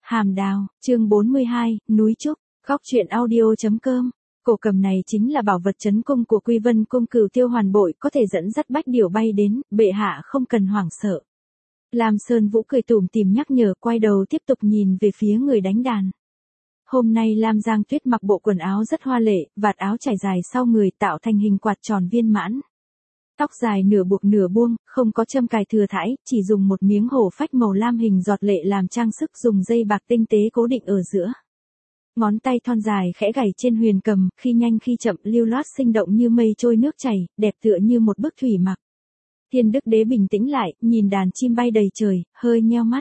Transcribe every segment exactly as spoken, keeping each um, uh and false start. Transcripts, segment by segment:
Hàm Đào, chương bốn mươi hai, Núi Trúc, góc truyện audio.com. Cổ cầm này chính là bảo vật trấn cung của Quy Vân cung Cửu Tiêu Hoàn Bội, có thể dẫn dắt bách điểu bay đến, bệ hạ không cần hoảng sợ. Lam Sơn Vũ cười tủm tỉm nhắc nhở, quay đầu tiếp tục nhìn về phía người đánh đàn. Hôm nay Lam Giang Tuyết mặc bộ quần áo rất hoa lệ, vạt áo trải dài sau người tạo thành hình quạt tròn viên mãn. Tóc dài nửa buộc nửa buông, không có châm cài thừa thãi, chỉ dùng một miếng hổ phách màu lam hình giọt lệ làm trang sức, dùng dây bạc tinh tế cố định ở giữa. Ngón tay thon dài khẽ gảy trên huyền cầm, khi nhanh khi chậm, lưu loát sinh động như mây trôi nước chảy, đẹp tựa như một bức thủy mặc. Thiên Đức Đế bình tĩnh lại, nhìn đàn chim bay đầy trời, hơi nheo mắt.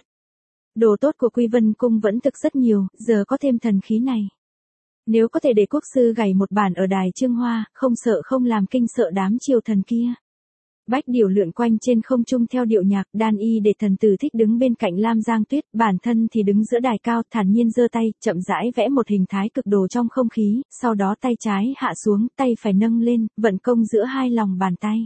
Đồ tốt của Quy Vân cung vẫn thực rất nhiều, giờ có thêm thần khí này. Nếu có thể để quốc sư gảy một bản ở đài Trương Hoa, không sợ không làm kinh sợ đám triều thần kia. Bách điểu lượn quanh trên không trung theo điệu nhạc, Đan Y để thần tử thích đứng bên cạnh Lam Giang Tuyết, bản thân thì đứng giữa đài cao, thản nhiên giơ tay, chậm rãi vẽ một hình thái cực đồ trong không khí, sau đó tay trái hạ xuống, tay phải nâng lên, vận công giữa hai lòng bàn tay.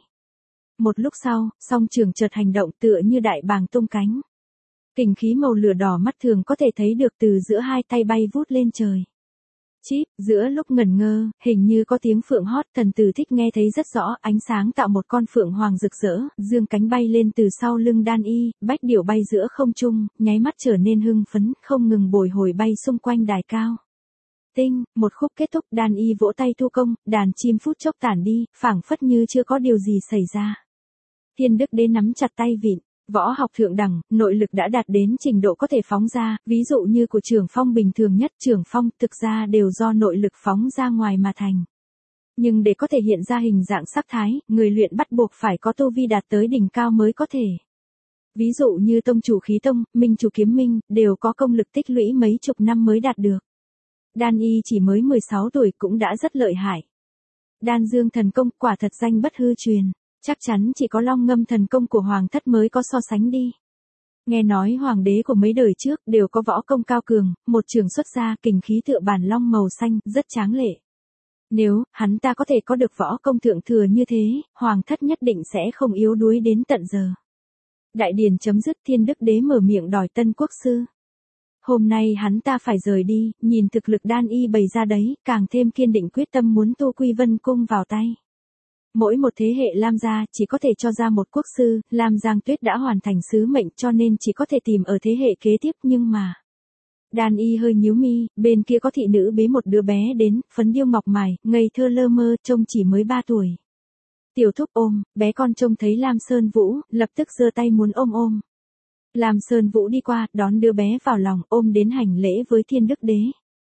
Một lúc sau, song trường chợt hành động tựa như đại bàng tung cánh. Kình khí màu lửa đỏ mắt thường có thể thấy được từ giữa hai tay bay vút lên trời. Chíp, giữa lúc ngẩn ngơ, hình như có tiếng phượng hót, thần tử thích nghe thấy rất rõ, ánh sáng tạo một con phượng hoàng rực rỡ, dương cánh bay lên từ sau lưng Đan Y, bách điểu bay giữa không trung, nháy mắt trở nên hưng phấn, không ngừng bồi hồi bay xung quanh đài cao. Tinh, một khúc kết thúc, Đan Y vỗ tay thu công, đàn chim phút chốc tản đi, phảng phất như chưa có điều gì xảy ra. Thiên Đức Đế nắm chặt tay vịn. Võ học thượng đẳng, nội lực đã đạt đến trình độ có thể phóng ra, ví dụ như của Trường Phong bình thường nhất, Trường Phong thực ra đều do nội lực phóng ra ngoài mà thành. Nhưng để có thể hiện ra hình dạng sắc thái, người luyện bắt buộc phải có tu vi đạt tới đỉnh cao mới có thể. Ví dụ như tông chủ khí tông, minh chủ kiếm minh, đều có công lực tích lũy mấy chục năm mới đạt được. Đan Y chỉ mới mười sáu tuổi cũng đã rất lợi hại. Đan Dương thần công quả thật danh bất hư truyền. Chắc chắn chỉ có Long Ngâm thần công của Hoàng thất mới có so sánh đi. Nghe nói hoàng đế của mấy đời trước đều có võ công cao cường, một trường xuất ra kình khí tựa bản long màu xanh, rất tráng lệ. Nếu hắn ta có thể có được võ công thượng thừa như thế, Hoàng thất nhất định sẽ không yếu đuối đến tận giờ. Đại điển chấm dứt, Thiên Đức Đế mở miệng đòi tân quốc sư. Hôm nay hắn ta phải rời đi, nhìn thực lực Đan Y bày ra đấy, càng thêm kiên định quyết tâm muốn tu Quy Vân cung vào tay. Mỗi một thế hệ Lam gia chỉ có thể cho ra một quốc sư, Lam Giang Tuyết đã hoàn thành sứ mệnh cho nên chỉ có thể tìm ở thế hệ kế tiếp, nhưng mà. Đan Y hơi nhíu mi, bên kia có thị nữ bế một đứa bé đến, phấn điêu ngọc mài, ngây thơ lơ mơ, trông chỉ mới ba tuổi. Tiểu thúc ôm, bé con trông thấy Lam Sơn Vũ, lập tức giơ tay muốn ôm ôm. Lam Sơn Vũ đi qua, đón đứa bé vào lòng, ôm đến hành lễ với Thiên Đức Đế.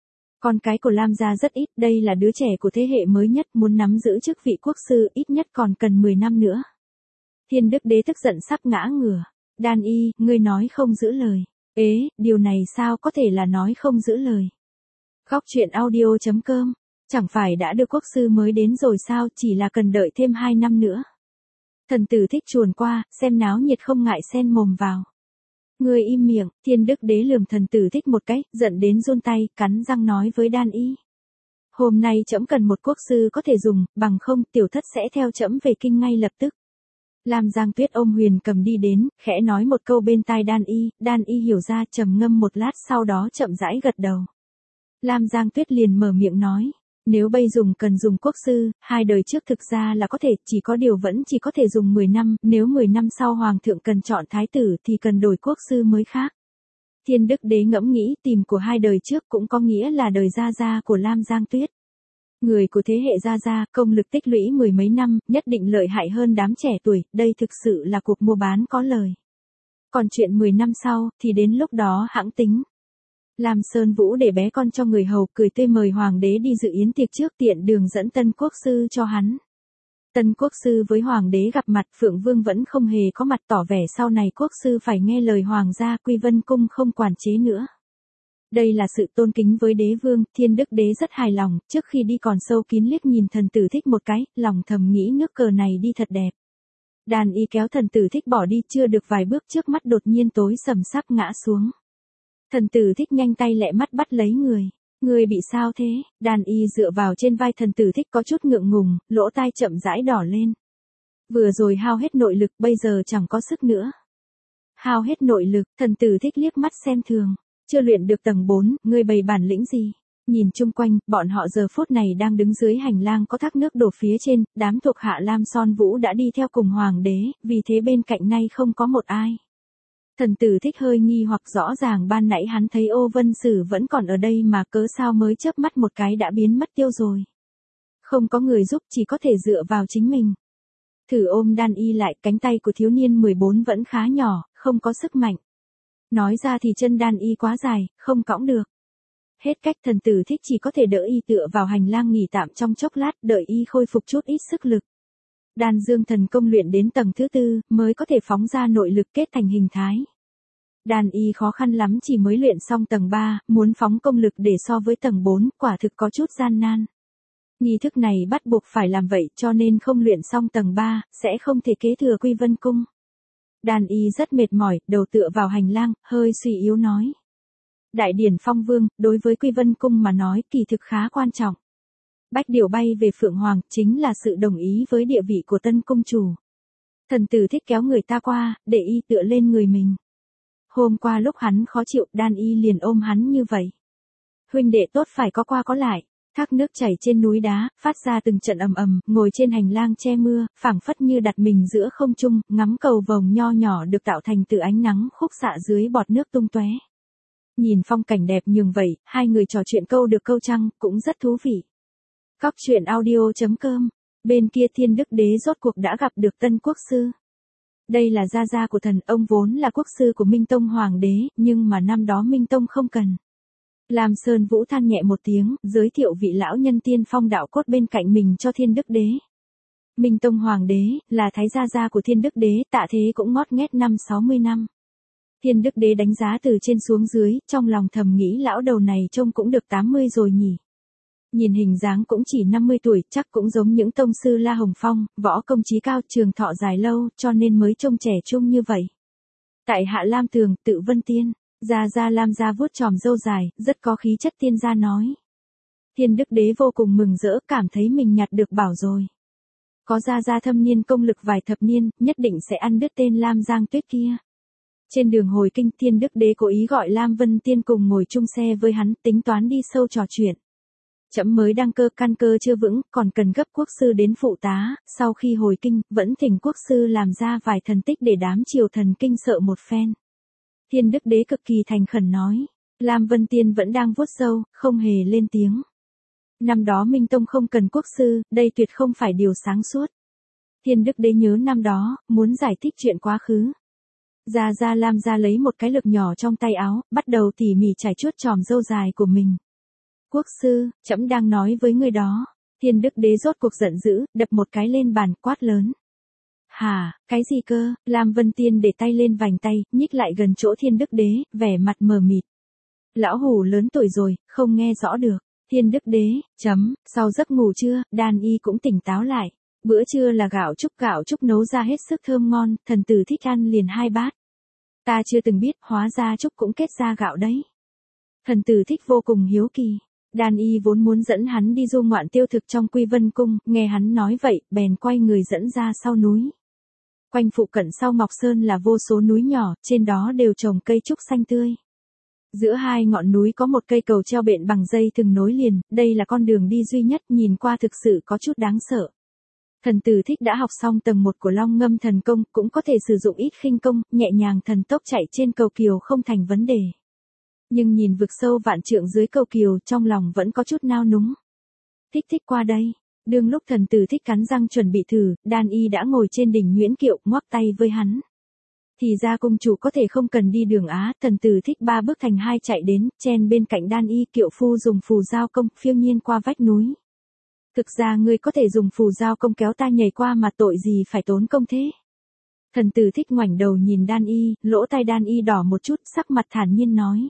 Con cái của Lam gia rất ít, đây là đứa trẻ của thế hệ mới nhất, muốn nắm giữ chức vị quốc sư ít nhất còn cần mười năm nữa. Thiên Đức Đế tức giận sắp ngã ngửa. Đan Y, ngươi nói không giữ lời. Ế, điều này sao có thể là nói không giữ lời. Góc truyện audio.com, chẳng phải đã được quốc sư mới đến rồi sao, chỉ là cần đợi thêm hai năm nữa. Thần tử thích chuồn qua, xem náo nhiệt không ngại xen mồm vào. Ngươi im miệng, Thiên Đức Đế lườm thần tử thích một cái, giận đến run tay, cắn răng nói với Đan Y. Hôm nay trẫm cần một quốc sư có thể dùng, bằng không tiểu thất sẽ theo trẫm về kinh ngay lập tức. Lam Giang Tuyết ôm huyền cầm đi đến, khẽ nói một câu bên tai Đan Y, Đan Y hiểu ra, trầm ngâm một lát sau đó chậm rãi gật đầu. Lam Giang Tuyết liền mở miệng nói. Nếu bây dùng cần dùng quốc sư, hai đời trước thực ra là có thể, chỉ có điều vẫn chỉ có thể dùng mười năm, nếu mười năm sau hoàng thượng cần chọn thái tử thì cần đổi quốc sư mới khác. Thiên Đức Đế ngẫm nghĩ, tìm của hai đời trước cũng có nghĩa là đời gia gia của Lam Giang Tuyết. Người của thế hệ gia gia, công lực tích lũy mười mấy năm, nhất định lợi hại hơn đám trẻ tuổi, đây thực sự là cuộc mua bán có lời. Còn chuyện mười năm sau, thì đến lúc đó hãng tính. Lam Sơn Vũ để bé con cho người hầu, cười tươi mời hoàng đế đi dự yến tiệc trước, tiện đường dẫn tân quốc sư cho hắn. Tân quốc sư với hoàng đế gặp mặt, Phượng Vương vẫn không hề có mặt, tỏ vẻ sau này quốc sư phải nghe lời hoàng gia, Quy Vân cung không quản chế nữa. Đây là sự tôn kính với đế vương, Thiên Đức Đế rất hài lòng, trước khi đi còn sâu kín liếc nhìn thần tử thích một cái, lòng thầm nghĩ nước cờ này đi thật đẹp. Đàn Y kéo thần tử thích bỏ đi, chưa được vài bước trước mắt đột nhiên tối sầm sắp ngã xuống. Thần tử thích nhanh tay lẹ mắt bắt lấy người. Người bị sao thế? Đàn Y dựa vào trên vai thần tử thích có chút ngượng ngùng, lỗ tai chậm rãi đỏ lên. Vừa rồi hao hết nội lực, bây giờ chẳng có sức nữa. Hao hết nội lực, thần tử thích liếc mắt xem thường. Chưa luyện được tầng bốn, ngươi bày bản lĩnh gì? Nhìn chung quanh, bọn họ giờ phút này đang đứng dưới hành lang có thác nước đổ phía trên, đám thuộc hạ Lam Son Vũ đã đi theo cùng hoàng đế, vì thế bên cạnh nay không có một ai. Thần tử Thích hơi nghi hoặc, rõ ràng ban nãy hắn thấy Ô Vân Sử vẫn còn ở đây mà cớ sao mới chớp mắt một cái đã biến mất tiêu rồi. Không có người giúp, chỉ có thể dựa vào chính mình. Thử ôm Đan Y lại, cánh tay của thiếu niên mười bốn vẫn khá nhỏ, không có sức mạnh. Nói ra thì chân Đan Y quá dài, không cõng được. Hết cách, thần tử Thích chỉ có thể đỡ y tựa vào hành lang nghỉ tạm trong chốc lát, đợi y khôi phục chút ít sức lực. Đan Dương thần công luyện đến tầng thứ tư, mới có thể phóng ra nội lực kết thành hình thái. Đan Y khó khăn lắm chỉ mới luyện xong tầng ba, muốn phóng công lực để so với tầng bốn, quả thực có chút gian nan. Nghi thức này bắt buộc phải làm vậy, cho nên không luyện xong tầng ba, sẽ không thể kế thừa Quy Vân Cung. Đan Y rất mệt mỏi, đầu tựa vào hành lang, hơi suy yếu nói. Đại điển phong vương, đối với Quy Vân Cung mà nói kỳ thực khá quan trọng. Bách điều bay về Phượng Hoàng, chính là sự đồng ý với địa vị của tân cung chủ. Thần tử Thích kéo người ta qua, để y tựa lên người mình. Hôm qua lúc hắn khó chịu, Đan Y liền ôm hắn như vậy. Huynh đệ tốt phải có qua có lại. Thác nước chảy trên núi đá, phát ra từng trận ầm ầm, ngồi trên hành lang che mưa, phảng phất như đặt mình giữa không trung, ngắm cầu vồng nho nhỏ được tạo thành từ ánh nắng khúc xạ dưới bọt nước tung tóe. Nhìn phong cảnh đẹp nhường vậy, hai người trò chuyện câu được câu trăng, cũng rất thú vị. Cóc truyện audio chấm com, bên kia Thiên Đức Đế rốt cuộc đã gặp được Tân Quốc Sư. Đây là gia gia của thần, ông vốn là quốc sư của Minh Tông Hoàng đế, nhưng mà năm đó Minh Tông không cần. Lam Sơn Vũ than nhẹ một tiếng, giới thiệu vị lão nhân tiên phong đạo cốt bên cạnh mình cho Thiên Đức Đế. Minh Tông Hoàng đế, là thái gia gia của Thiên Đức Đế, tạ thế cũng ngót nghét năm sáu mươi năm. Thiên Đức Đế đánh giá từ trên xuống dưới, trong lòng thầm nghĩ lão đầu này trông cũng được tám mươi rồi nhỉ. Nhìn hình dáng cũng chỉ năm mươi tuổi, chắc cũng giống những tông sư La Hồng Phong, võ công chí cao, trường thọ dài lâu, cho nên mới trông trẻ trung như vậy. Tại hạ Lam Tường, tự Vân Tiên. Gia Gia Lam gia vuốt chòm râu dài, rất có khí chất tiên gia nói. Thiên Đức Đế vô cùng mừng rỡ, cảm thấy mình nhặt được bảo rồi. Có Gia Gia thâm niên công lực vài thập niên, nhất định sẽ ăn đứt tên Lam Giang Tuyết kia. Trên đường hồi kinh, Thiên Đức Đế cố ý gọi Lam Vân Tiên cùng ngồi chung xe với hắn, tính toán đi sâu trò chuyện. Trẫm mới đăng cơ, căn cơ chưa vững, còn cần gấp quốc sư đến phụ tá, sau khi hồi kinh, vẫn thỉnh quốc sư làm ra vài thần tích để đám triều thần kinh sợ một phen. Thiên Đức Đế cực kỳ thành khẩn nói. Lam Vân Tiên vẫn đang vuốt râu, không hề lên tiếng. Năm đó Minh Tông không cần quốc sư, đây tuyệt không phải điều sáng suốt. Thiên Đức Đế nhớ năm đó, muốn giải thích chuyện quá khứ. Gia Gia Lam gia lấy một cái lược nhỏ trong tay áo, bắt đầu tỉ mỉ chải chuốt chòm râu dài của mình. Quốc sư, trẫm đang nói với người đó. Thiên Đức Đế rốt cuộc giận dữ, đập một cái lên bàn, quát lớn. Hả, cái gì cơ? Lam Vân Tiên để tay lên vành tay, nhích lại gần chỗ Thiên Đức Đế, vẻ mặt mờ mịt. Lão hủ lớn tuổi rồi, không nghe rõ được. Thiên Đức Đế, chấm, sau giấc ngủ trưa, Đan Y cũng tỉnh táo lại. Bữa trưa là gạo trúc gạo trúc nấu ra hết sức thơm ngon, thần tử Thích ăn liền hai bát. Ta chưa từng biết, hóa ra trúc cũng kết ra gạo đấy. Thần tử Thích vô cùng hiếu kỳ. Đan Y vốn muốn dẫn hắn đi du ngoạn tiêu thực trong Quy Vân Cung, nghe hắn nói vậy, bèn quay người dẫn ra sau núi. Quanh phụ cận sau Ngọc Sơn là vô số núi nhỏ, trên đó đều trồng cây trúc xanh tươi. Giữa hai ngọn núi có một cây cầu treo bện bằng dây thừng nối liền, đây là con đường đi duy nhất, nhìn qua thực sự có chút đáng sợ. Thần tử Thích đã học xong tầng một của Long Ngâm thần công, cũng có thể sử dụng ít khinh công, nhẹ nhàng thần tốc chạy trên cầu kiều không thành vấn đề. Nhưng nhìn vực sâu vạn trượng dưới cầu kiều, trong lòng vẫn có chút nao núng. Thích thích qua đây. Đương lúc thần tử Thích cắn răng chuẩn bị thử, Đan Y đã ngồi trên đỉnh Nguyễn Kiệu, ngoắc tay với hắn. Thì ra cung chủ có thể không cần đi đường Á, thần tử Thích ba bước thành hai chạy đến, chen bên cạnh Đan Y. Kiệu phu dùng phù giao công, phiêu nhiên qua vách núi. Thực ra ngươi có thể dùng phù giao công kéo ta nhảy qua mà tội gì phải tốn công thế. Thần tử Thích ngoảnh đầu nhìn Đan Y, lỗ tai Đan Y đỏ một chút, sắc mặt thản nhiên nói.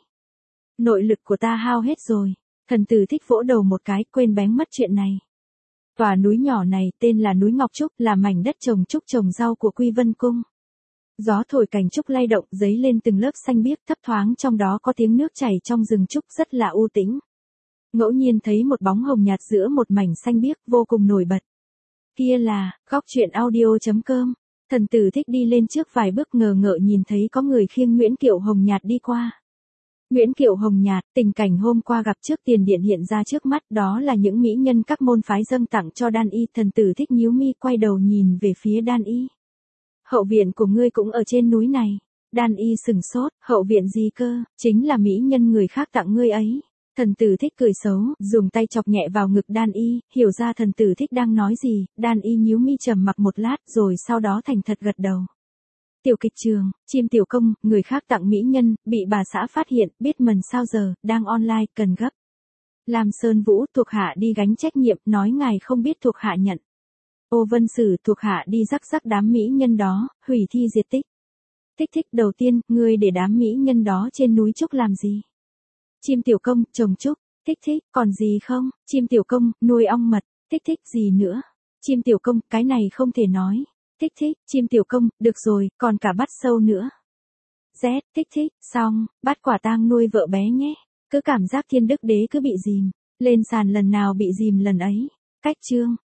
Nội lực của ta hao hết rồi. Thần tử Thích vỗ đầu một cái, quên bén mất chuyện này. Tòa núi nhỏ này tên là núi Ngọc Trúc, là mảnh đất trồng trúc trồng rau của Quy Vân Cung. Gió thổi cành trúc lay động, dấy lên từng lớp xanh biếc, thấp thoáng trong đó có tiếng nước chảy trong rừng trúc rất là u tĩnh. Ngẫu nhiên thấy một bóng hồng nhạt giữa một mảnh xanh biếc, vô cùng nổi bật. Kia là, góc truyện audio chấm com. Thần tử Thích đi lên trước vài bước, ngờ ngợ nhìn thấy có người khiêng Nguyễn Kiệu hồng nhạt đi qua. Nguyễn Kiệu hồng nhạt, tình cảnh hôm qua gặp trước tiền điện hiện ra trước mắt, đó là những mỹ nhân các môn phái dâng tặng cho Đan Y. Thần tử Thích nhíu mi quay đầu nhìn về phía Đan Y. Hậu viện của ngươi cũng ở trên núi này. Đan Y sừng sốt, hậu viện gì cơ, chính là mỹ nhân người khác tặng ngươi ấy. Thần tử Thích cười xấu, dùng tay chọc nhẹ vào ngực Đan Y, hiểu ra thần tử Thích đang nói gì, Đan Y nhíu mi trầm mặc một lát rồi sau đó thành thật gật đầu. Tiểu kịch trường, chim tiểu công, người khác tặng mỹ nhân, bị bà xã phát hiện, biết mần sao giờ, đang online, cần gấp. Lam Sơn Vũ, thuộc hạ đi gánh trách nhiệm, nói ngài không biết thuộc hạ nhận. Ô Vân Sử, thuộc hạ đi rắc rắc đám mỹ nhân đó, hủy thi diệt tích. Thích Thích, đầu tiên, ngươi để đám mỹ nhân đó trên núi Trúc làm gì? Chim tiểu công, trồng trúc. Thích Thích, còn gì không? Chim tiểu công, nuôi ong mật. Thích Thích, gì nữa? Chim tiểu công, cái này không thể nói. Thích Thích, chim tiểu công, được rồi, còn cả bắt sâu nữa. Z, Thích Thích, xong, bắt quả tang nuôi vợ bé nhé. Cứ cảm giác thiên đức đế cứ bị dìm, lên sàn lần nào bị dìm lần ấy. Cách chương.